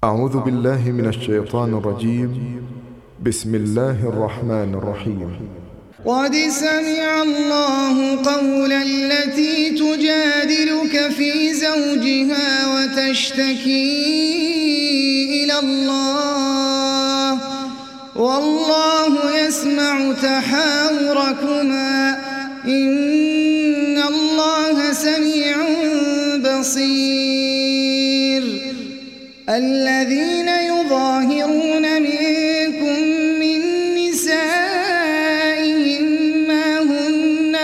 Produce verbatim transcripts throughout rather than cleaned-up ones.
أعوذ بالله من الشيطان الرجيم. بسم الله الرحمن الرحيم. قد سمع الله قول التي تجادلك في زوجها وتشتكي إلى الله والله يسمع تحاوركما إن الله سميع بصير. الذين يظاهرون منكم من نسائهم ما هن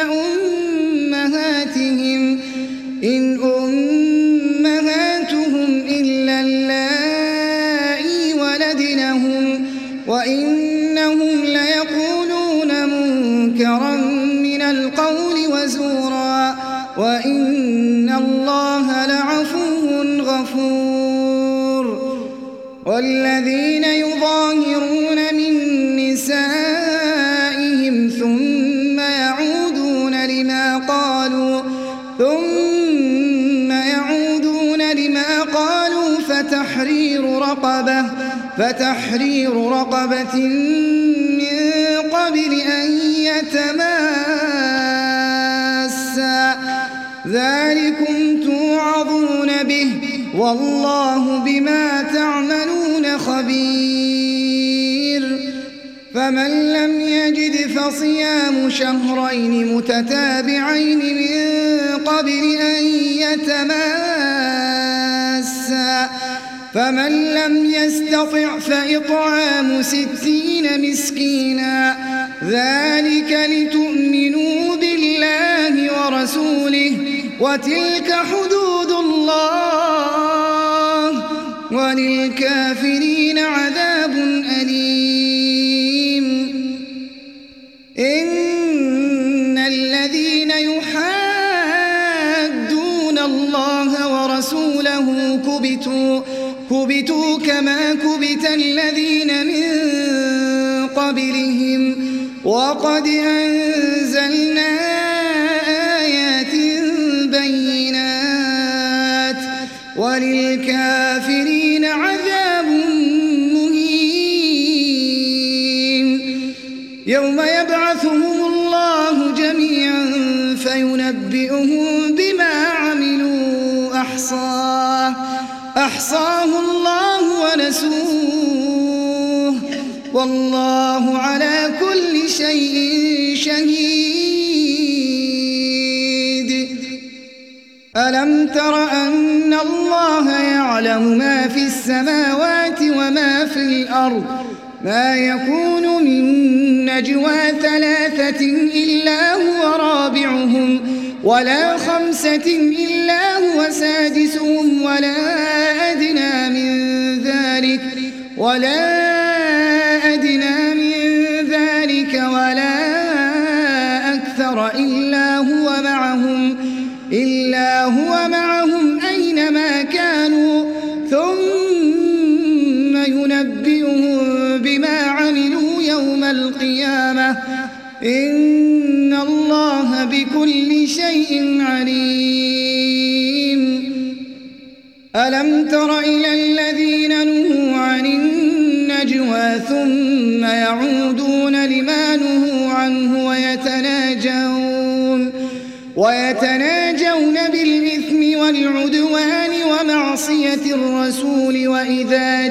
أمهاتهم إن أمهاتهم إلا اللائي ولدنهم وإنهم ليقولون منكرا من القول وزورا وإن الله لعفو غفور. والذين يظاهرون من نسائهم ثم يعودون لما قالوا ثم يعودون لما قالوا فتحرير رقبة فتحرير رقبة من قبل أن يتماسا ذلكم توعظون به والله بما تعملون خبير. فمن لم يجد فصيام شهرين متتابعين من قبل أن يتماسا فمن لم يستطع فإطعام ستين مسكينا ذلك لتؤمنوا بالله ورسوله وتلك حدود الله وللكافرين عذاب أليم. إن الذين يحادون الله ورسوله كبتوا كبتوا كما كبت الذين من قبلهم وقد أنزلنا آيات بينات وللكافرين عذاب مهين. يوم يبعثهم الله جميعا فينبئهم بما عملوا أحصاه أحصاه الله ونسوه والله على كل شيء شهيد. ألم تر أن الله يعلم ما في السماوات وما في الأرض ما يكون من نجوى ثلاثة إلا هو رابعهم ولا خمسة إلا هو سادسهم ولا أدنى من ذلك ولا أدنى من ذلك ولا أكثر إلا هو معهم إلا هو معهم أينما كانوا ثم ينبئهم بما عملوا يوم القيامة إن الله بكل شيء عليم. ألم تر إلى الذين نهوا عن النجوى ثم يعودون لما نهوا عنه ويتناجون ويتناجون بالإثم والعدوان ومعصية الرسول وإذا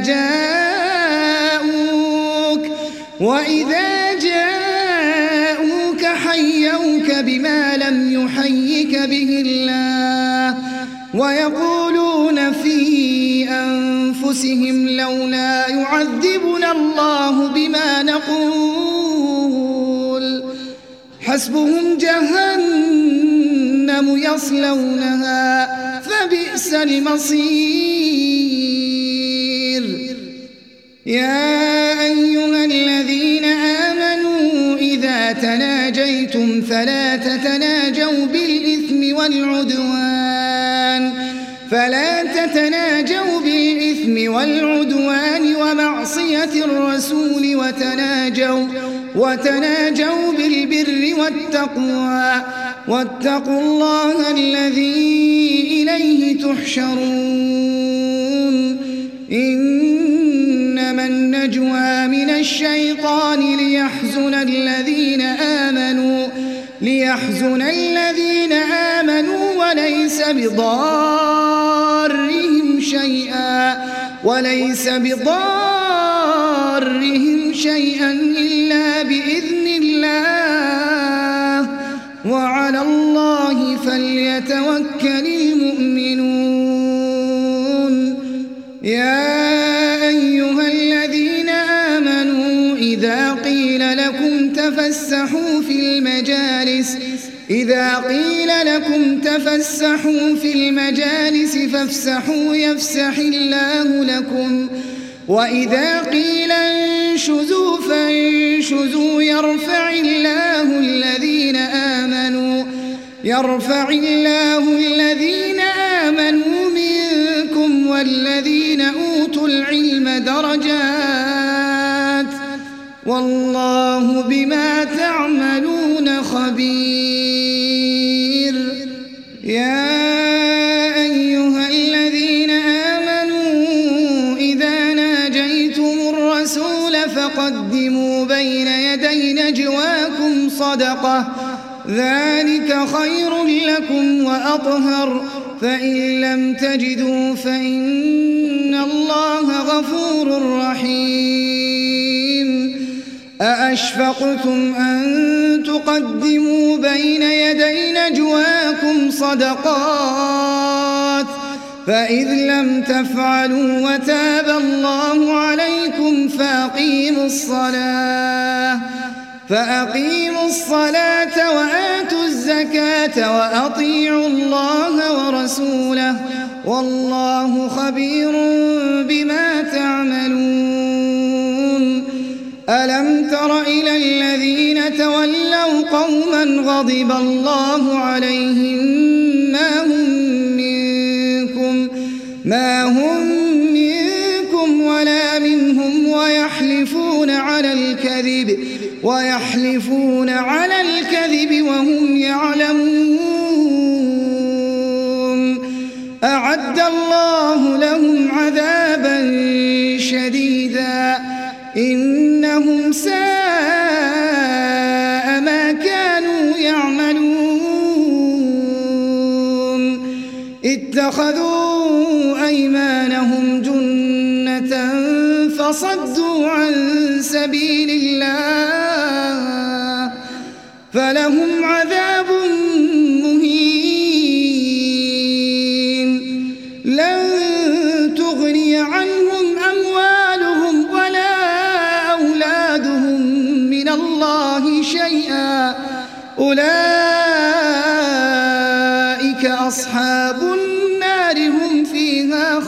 جاءوك وإذا جاءوك حيوك بما لم يحيك به الله ويقولون في أنفسهم لولا يعذبنا الله بما نقول حسبهم جهنم يصلونها فبئس المصير. يا أيها الذين آمنوا إذا تناجيتم فلا تتناجوا بالإثم والعدوان فلا تتناجوا بالإثم والعدوان ومعصية الرسول وتناجوا وتناجوا بالبر والتقوى واتقوا الله الذي إليه تحشرون. إنما النجوى من الشيطان ليحزن الذين آمنوا ليحزن الذين آمنوا وليس بضارهم شيئا وليس بضارهم شيئا إلا بإذن الله وعلى الله فليتوكل المؤمنون. يا أيها الذين آمنوا إذا قيل لكم تفسحوا في المجالس إذا قيل لكم تفسحوا في المجالس فافسحوا يفسح الله لكم وإذا قيل انشزوا فانشزوا يرفع الله الذين آمنوا يرفع الله الذين آمنوا منكم والذين أوتوا العلم درجات والله بما تعملون خبير. يا أيها الذين آمنوا إذا ناجيتم الرسول فقدموا بين يدي نجواكم صدقة ذلك خير لكم وأطهر فإن لم تجدوا فإن الله غفور رحيم. أأشفقتم أن تقدموا بين يدي نجواكم صدقات فإذ لم تفعلوا وتاب الله عليكم فأقيموا الصلاة فأقيموا الصلاة وآتوا الزكاة وأطيعوا الله ورسوله والله خبير بما تعملون. ألم تر إلى الذين تولوا قوما غضب الله عليهم ما هم منكم ما هم منكم ولا منهم ويحلفون على الكذب ويحلفون على الكذب وهم يعلمون. أعد الله لهم عذابا شديدا إنهم ساء ما كانوا يعملون. اتخذوا أيمانهم جنة فصدوا عن سبيل الله فلهم عذاب مهين. لن تغني عنهم أموالهم ولا أولادهم من الله شيئا أولئك أصحاب النار هم فيها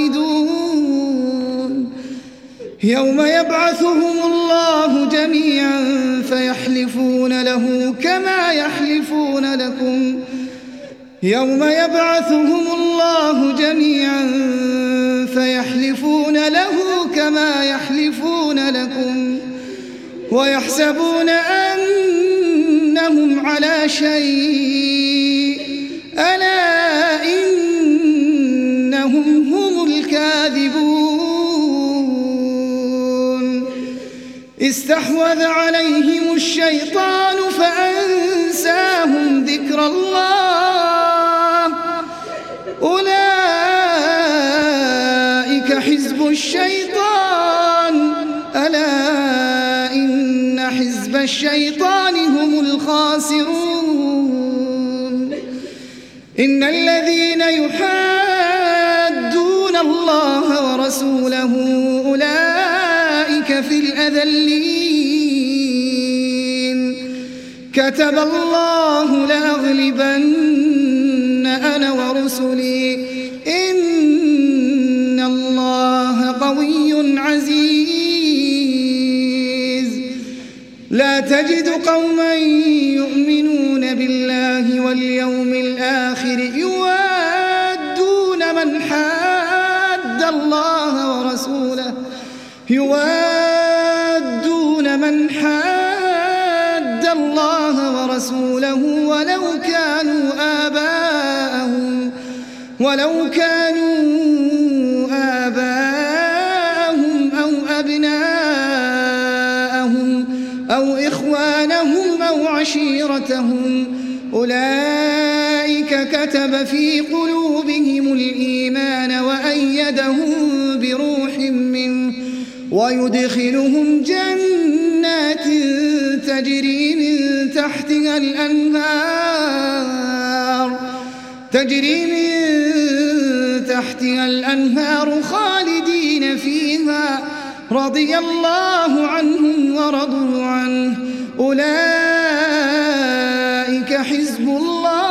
خالدون. يوم يبعثهم الله جميعا فيحلفون له كما يحلفون لكم يوم يبعثهم الله جميعا فيحلفون له كما يحلفون لكم ويحسبون أنهم على شيء ألا إنهم هم الكاذبون. استحوذ عليهم الشيطان فأنساهم ذكر الله أولئك حزب الشيطان ألا إن حزب الشيطان هم الخاسرون. إن الذين يحادون الله ورسوله أولئك في الأذلين. كتب الله لأغلبن أنا ورسلي إن الله قوي عزيز. لا تجد قوما يؤمنون بالله واليوم الآخر يوادون من حاد الله ورسوله يوادون من حاد الله ورسوله ولو كانوا آباءهم ولو كانوا آباءهم أو إخوانهم أو عشيرتهم أولئك كتب في قلوبهم الإيمان وأيدهم بروح منه ويدخلهم جنات تجري من تحتها الأنهار تجري من تحتها الأنهار خالدين فيها رضي الله عنهم ورضوا عنه أولئك حزب الله